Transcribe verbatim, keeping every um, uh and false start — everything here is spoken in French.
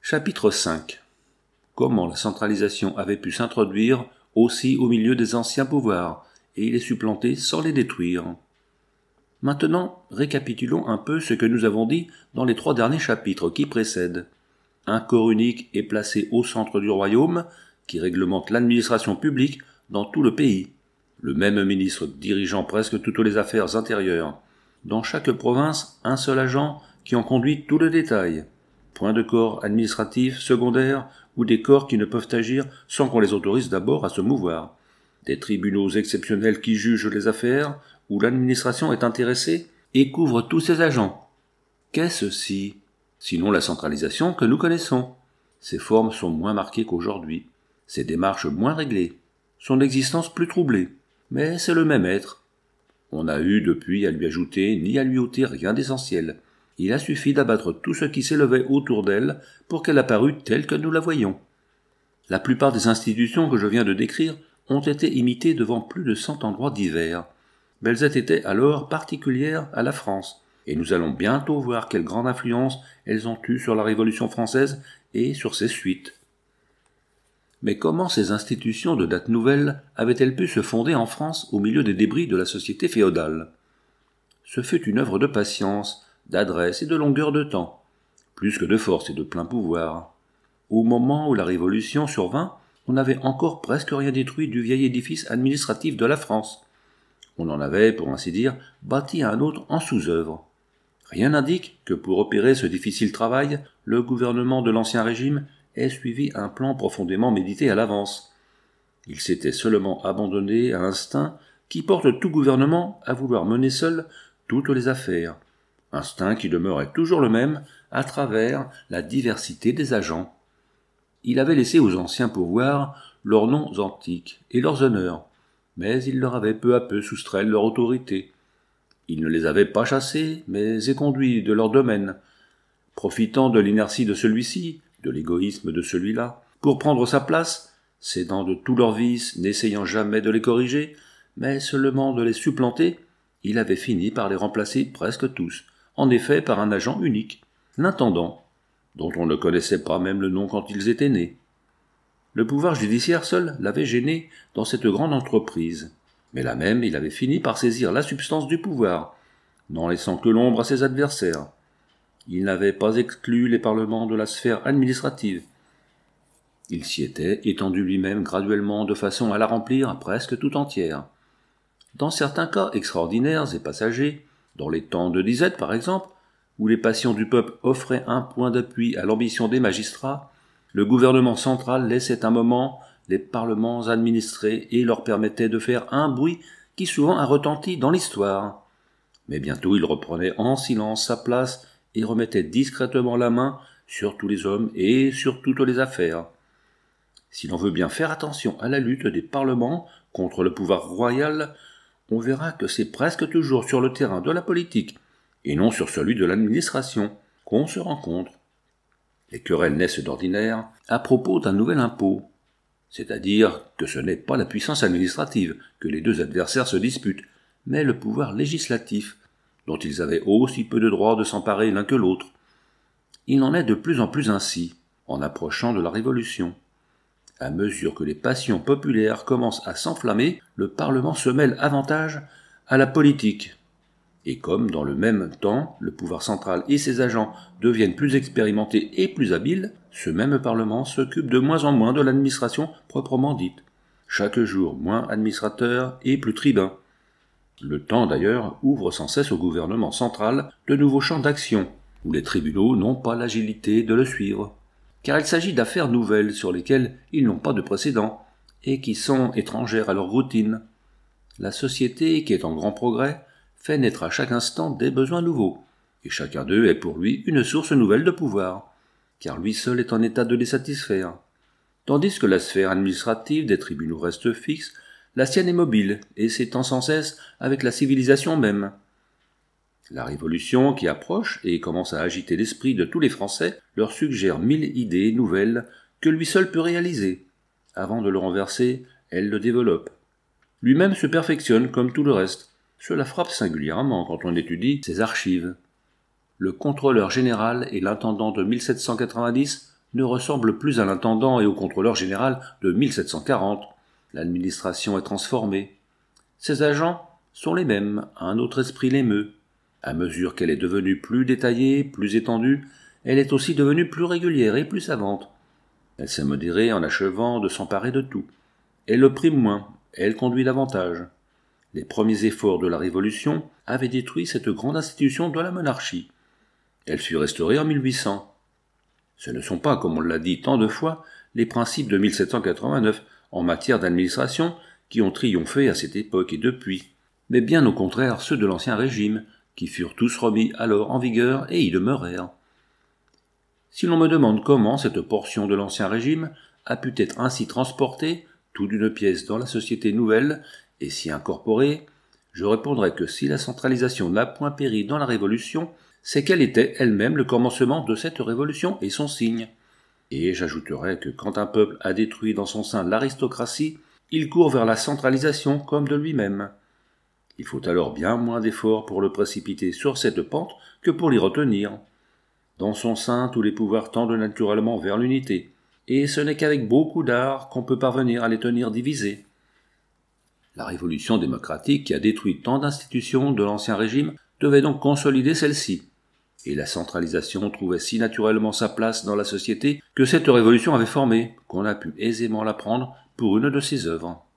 Chapitre cinq. Comment la centralisation avait pu s'introduire aussi au milieu des anciens pouvoirs et les supplanter sans les détruire. Maintenant, récapitulons un peu ce que nous avons dit dans les trois derniers chapitres qui précèdent. Un corps unique est placé au centre du royaume qui réglemente l'administration publique dans tout le pays. Le même ministre dirigeant presque toutes les affaires intérieures. Dans chaque province, un seul agent qui en conduit tout le détail. Point de corps administratifs, secondaires, ou des corps qui ne peuvent agir sans qu'on les autorise d'abord à se mouvoir. Des tribunaux exceptionnels qui jugent les affaires, où l'administration est intéressée et couvre tous ses agents. Qu'est-ce-ci ? Sinon la centralisation que nous connaissons. Ses formes sont moins marquées qu'aujourd'hui, ses démarches moins réglées, son existence plus troublée. Mais c'est le même être. On n'a eu depuis à lui ajouter ni à lui ôter rien d'essentiel. Il a suffi d'abattre tout ce qui s'élevait autour d'elle pour qu'elle apparût telle que nous la voyons. La plupart des institutions que je viens de décrire ont été imitées devant plus de cent endroits divers. Mais elles étaient alors particulières à la France, et nous allons bientôt voir quelle grande influence elles ont eue sur la Révolution française et sur ses suites. Mais comment ces institutions de date nouvelle avaient-elles pu se fonder en France au milieu des débris de la société féodale ? Ce fut une œuvre de patience, d'adresse et de longueur de temps, plus que de force et de plein pouvoir. Au moment où la Révolution survint, on n'avait encore presque rien détruit du vieil édifice administratif de la France. On en avait, pour ainsi dire, bâti un autre en sous-œuvre. Rien n'indique que pour opérer ce difficile travail, le gouvernement de l'Ancien Régime ait suivi un plan profondément médité à l'avance. Il s'était seulement abandonné à l'instinct qui porte tout gouvernement à vouloir mener seul toutes les affaires. Instinct qui demeurait toujours le même à travers la diversité des agents. Il avait laissé aux anciens pouvoirs leurs noms antiques et leurs honneurs, mais il leur avait peu à peu soustrait leur autorité. Il ne les avait pas chassés, mais éconduits de leur domaine, profitant de l'inertie de celui-ci, de l'égoïsme de celui-là, pour prendre sa place, cédant de tous leurs vices, n'essayant jamais de les corriger, mais seulement de les supplanter, il avait fini par les remplacer presque tous, en effet par un agent unique, l'intendant, dont on ne connaissait pas même le nom quand ils étaient nés. Le pouvoir judiciaire seul l'avait gêné dans cette grande entreprise, mais là même il avait fini par saisir la substance du pouvoir, n'en laissant que l'ombre à ses adversaires. Il n'avait pas exclu les parlements de la sphère administrative. Il s'y était étendu lui-même graduellement de façon à la remplir presque tout entière. Dans certains cas extraordinaires et passagers, dans les temps de disette par exemple, où les passions du peuple offraient un point d'appui à l'ambition des magistrats, le gouvernement central laissait un moment les parlements administrer et leur permettait de faire un bruit qui souvent a retenti dans l'histoire. Mais bientôt il reprenait en silence sa place et remettait discrètement la main sur tous les hommes et sur toutes les affaires. Si l'on veut bien faire attention à la lutte des parlements contre le pouvoir royal, on verra que c'est presque toujours sur le terrain de la politique, et non sur celui de l'administration, qu'on se rencontre. Les querelles naissent d'ordinaire à propos d'un nouvel impôt, c'est-à-dire que ce n'est pas la puissance administrative que les deux adversaires se disputent, mais le pouvoir législatif, dont ils avaient aussi peu de droit de s'emparer l'un que l'autre. Il en est de plus en plus ainsi, en approchant de la Révolution. À mesure que les passions populaires commencent à s'enflammer, le Parlement se mêle avantage à la politique. Et comme, dans le même temps, le pouvoir central et ses agents deviennent plus expérimentés et plus habiles, ce même Parlement s'occupe de moins en moins de l'administration proprement dite. Chaque jour moins administrateur et plus tribun. Le temps, d'ailleurs, ouvre sans cesse au gouvernement central de nouveaux champs d'action, où les tribunaux n'ont pas l'agilité de le suivre. Car il s'agit d'affaires nouvelles sur lesquelles ils n'ont pas de précédent, et qui sont étrangères à leur routine. La société, qui est en grand progrès, fait naître à chaque instant des besoins nouveaux, et chacun d'eux est pour lui une source nouvelle de pouvoir, car lui seul est en état de les satisfaire. Tandis que la sphère administrative des tribunaux reste fixe, la sienne est mobile et s'étend sans cesse avec la civilisation même. La Révolution qui approche et commence à agiter l'esprit de tous les Français leur suggère mille idées nouvelles que lui seul peut réaliser. Avant de le renverser, elle le développe. Lui-même se perfectionne comme tout le reste. Cela frappe singulièrement quand on étudie ses archives. Le contrôleur général et l'intendant de mille sept cent quatre-vingt-dix ne ressemble plus à l'intendant et au contrôleur général de mille sept cent quarante. L'administration est transformée. Ses agents sont les mêmes, un autre esprit l'émeut. À mesure qu'elle est devenue plus détaillée, plus étendue, elle est aussi devenue plus régulière et plus savante. Elle s'est modérée en achevant de s'emparer de tout. Elle opprime moins, elle conduit davantage. Les premiers efforts de la Révolution avaient détruit cette grande institution de la monarchie. Elle fut restaurée en mille huit cents. Ce ne sont pas, comme on l'a dit tant de fois, les principes de mille sept cent quatre-vingt-neuf en matière d'administration qui ont triomphé à cette époque et depuis, mais bien au contraire ceux de l'Ancien Régime, qui furent tous remis alors en vigueur et y demeurèrent. Si l'on me demande comment cette portion de l'Ancien Régime a pu être ainsi transportée, tout d'une pièce dans la société nouvelle, et s'y incorporer, je répondrai que si la centralisation n'a point péri dans la Révolution, c'est qu'elle était elle-même le commencement de cette révolution et son signe. Et j'ajouterai que quand un peuple a détruit dans son sein l'aristocratie, il court vers la centralisation comme de lui-même. Il faut alors bien moins d'efforts pour le précipiter sur cette pente que pour l'y retenir. Dans son sein, tous les pouvoirs tendent naturellement vers l'unité, et ce n'est qu'avec beaucoup d'art qu'on peut parvenir à les tenir divisés. La révolution démocratique qui a détruit tant d'institutions de l'Ancien Régime devait donc consolider celle-ci. Et la centralisation trouvait si naturellement sa place dans la société que cette révolution avait formé qu'on a pu aisément la prendre pour une de ses œuvres.